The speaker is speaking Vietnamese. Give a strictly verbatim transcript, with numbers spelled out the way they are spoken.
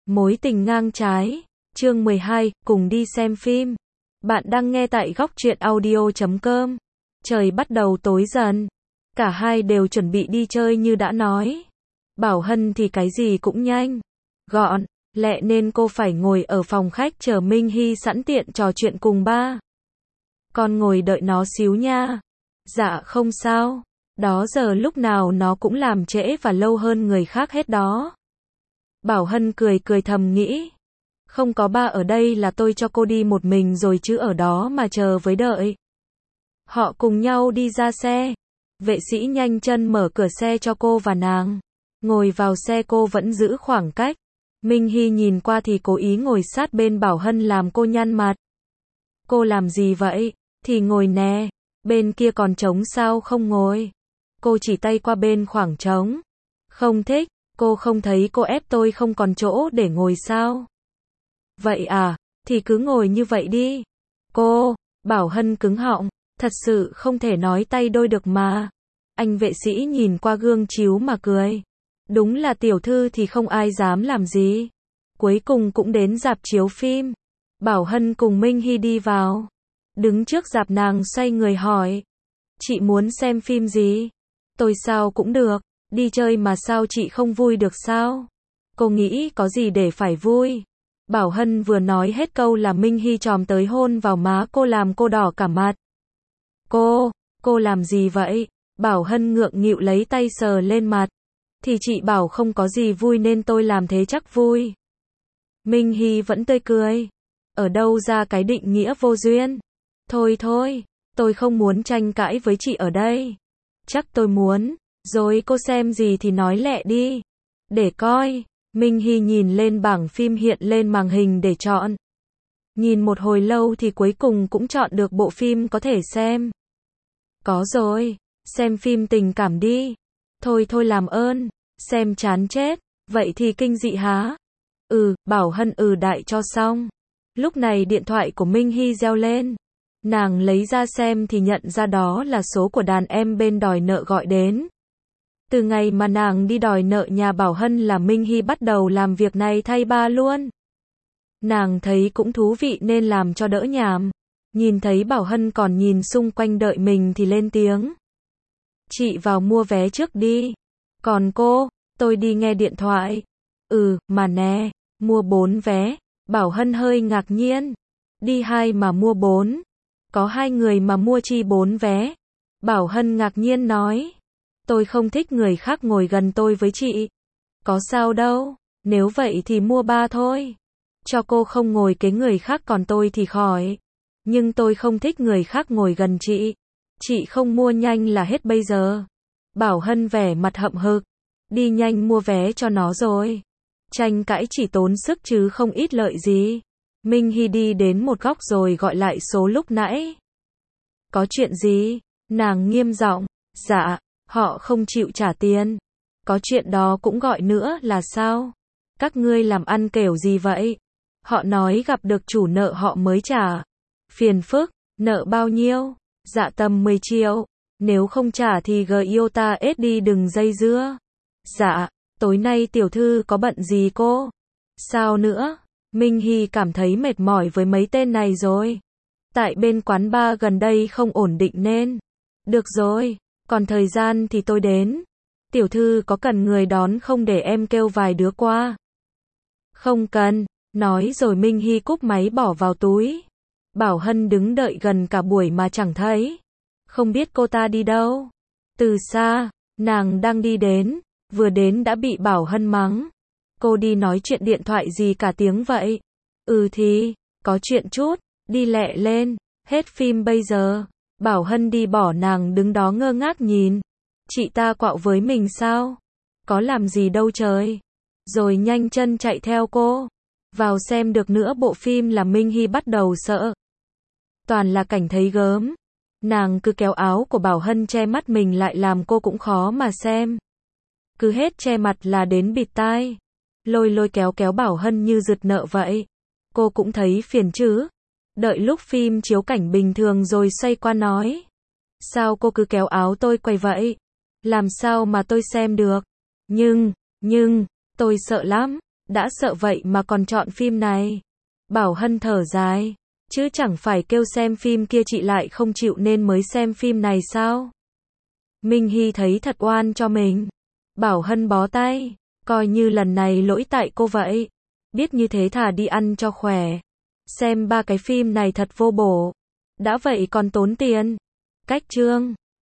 Mối tình ngang trái, chương mười hai, cùng đi xem phim. Bạn đang nghe tại góc truyện audio chấm com. Trời bắt đầu tối dần. Cả hai đều chuẩn bị đi chơi như đã nói. Bảo Hân thì cái gì cũng nhanh, gọn, lẹ nên cô phải ngồi ở phòng khách chờ Minh Hy sẵn tiện trò chuyện cùng ba. Con ngồi đợi nó xíu nha. Dạ không sao. Đó giờ lúc nào nó cũng làm trễ và lâu hơn người khác hết đó. Bảo Hân cười cười thầm nghĩ. Không có ba ở đây là tôi cho cô đi một mình rồi chứ ở đó mà chờ với đợi. Họ cùng nhau đi ra xe. Vệ sĩ nhanh chân mở cửa xe cho cô và nàng. Ngồi vào xe cô vẫn giữ khoảng cách. Minh Hy nhìn qua thì cố ý ngồi sát bên Bảo Hân làm cô nhăn mặt. Cô làm gì vậy? Thì ngồi nè. Bên kia còn trống sao không ngồi? Cô chỉ tay qua bên khoảng trống. Không thích. Cô không thấy cô ép tôi không còn chỗ để ngồi sao? Vậy à, thì cứ ngồi như vậy đi. Cô, Bảo Hân cứng họng, thật sự không thể nói tay đôi được mà. Anh vệ sĩ nhìn qua gương chiếu mà cười. Đúng là tiểu thư thì không ai dám làm gì. Cuối cùng cũng đến rạp chiếu phim. Bảo Hân cùng Minh Hy đi vào. Đứng trước rạp nàng xoay người hỏi. Chị muốn xem phim gì? Tôi sao cũng được. Đi chơi mà sao chị không vui được sao? Cô nghĩ có gì để phải vui? Bảo Hân vừa nói hết câu là Minh Hy chồm tới hôn vào má cô làm cô đỏ cả mặt. Cô, cô làm gì vậy? Bảo Hân ngượng nghịu lấy tay sờ lên mặt. Thì chị bảo không có gì vui nên tôi làm thế chắc vui. Minh Hy vẫn tươi cười. Ở đâu ra cái định nghĩa vô duyên? Thôi thôi, tôi không muốn tranh cãi với chị ở đây. Chắc tôi muốn. Rồi cô xem gì thì nói lẹ đi. Để coi. Minh Hy nhìn lên bảng phim hiện lên màn hình để chọn. Nhìn một hồi lâu thì cuối cùng cũng chọn được bộ phim có thể xem. Có rồi. Xem phim tình cảm đi. Thôi thôi làm ơn. Xem chán chết. Vậy thì kinh dị hả? Ừ, Bảo Hân ừ đại cho xong. Lúc này điện thoại của Minh Hy reo lên. Nàng lấy ra xem thì nhận ra đó là số của đàn em bên đòi nợ gọi đến. Từ ngày mà nàng đi đòi nợ nhà Bảo Hân là Minh Hy bắt đầu làm việc này thay ba luôn. Nàng thấy cũng thú vị nên làm cho đỡ nhàm. Nhìn thấy Bảo Hân còn nhìn xung quanh đợi mình thì lên tiếng. Chị vào mua vé trước đi. Còn cô, tôi đi nghe điện thoại. Ừ, mà nè, mua bốn vé. Bảo Hân hơi ngạc nhiên. Đi hai mà mua bốn. Có hai người mà mua chi bốn vé. Bảo Hân ngạc nhiên nói. Tôi không thích người khác ngồi gần tôi với chị. Có sao đâu, nếu vậy thì mua ba thôi. Cho cô không ngồi kế người khác còn tôi thì khỏi. Nhưng tôi không thích người khác ngồi gần chị. Chị không mua nhanh là hết bây giờ. Bảo Hân vẻ mặt hậm hực. Đi nhanh mua vé cho nó rồi. Tranh cãi chỉ tốn sức chứ không ít lợi gì. Minh Hy đi đến một góc rồi gọi lại số lúc nãy. Có chuyện gì? Nàng nghiêm giọng. Dạ. Họ không chịu trả tiền. Có chuyện đó cũng gọi nữa là sao? Các ngươi làm ăn kiểu gì vậy? Họ nói gặp được chủ nợ họ mới trả. Phiền phức, nợ bao nhiêu? Dạ tầm mười triệu. Nếu không trả thì gờ yêu ta ết đi đừng dây dưa. Dạ, tối nay tiểu thư có bận gì cô? Sao nữa? Minh Hy cảm thấy mệt mỏi với mấy tên này rồi. Tại bên quán bar gần đây không ổn định nên. Được rồi. Còn thời gian thì tôi đến. Tiểu thư có cần người đón không để em kêu vài đứa qua? Không cần. Nói rồi Minh Hy cúp máy bỏ vào túi. Bảo Hân đứng đợi gần cả buổi mà chẳng thấy. Không biết cô ta đi đâu. Từ xa, nàng đang đi đến. Vừa đến đã bị Bảo Hân mắng. Cô đi nói chuyện điện thoại gì cả tiếng vậy? Ừ thì, có chuyện chút. Đi lẹ lên. Hết phim bây giờ. Bảo Hân đi bỏ nàng đứng đó ngơ ngác nhìn. Chị ta quạo với mình sao? Có làm gì đâu trời. Rồi nhanh chân chạy theo cô. Vào xem được nữa bộ phim là Minh Hy bắt đầu sợ. Toàn là cảnh thấy gớm. Nàng cứ kéo áo của Bảo Hân che mắt mình lại làm cô cũng khó mà xem. Cứ hết che mặt là đến bịt tai. Lôi lôi kéo kéo Bảo Hân như rượt nợ vậy. Cô cũng thấy phiền chứ. Đợi lúc phim chiếu cảnh bình thường rồi xoay qua nói. Sao cô cứ kéo áo tôi quay vậy? Làm sao mà tôi xem được? Nhưng, nhưng, tôi sợ lắm. Đã sợ vậy mà còn chọn phim này. Bảo Hân thở dài. Chứ chẳng phải kêu xem phim kia chị lại không chịu nên mới xem phim này sao? Minh Hy thấy thật oan cho mình. Bảo Hân bó tay. Coi như lần này lỗi tại cô vậy. Biết như thế thà đi ăn cho khỏe. Xem ba cái phim này thật vô bổ. Đã vậy còn tốn tiền. Cách chương.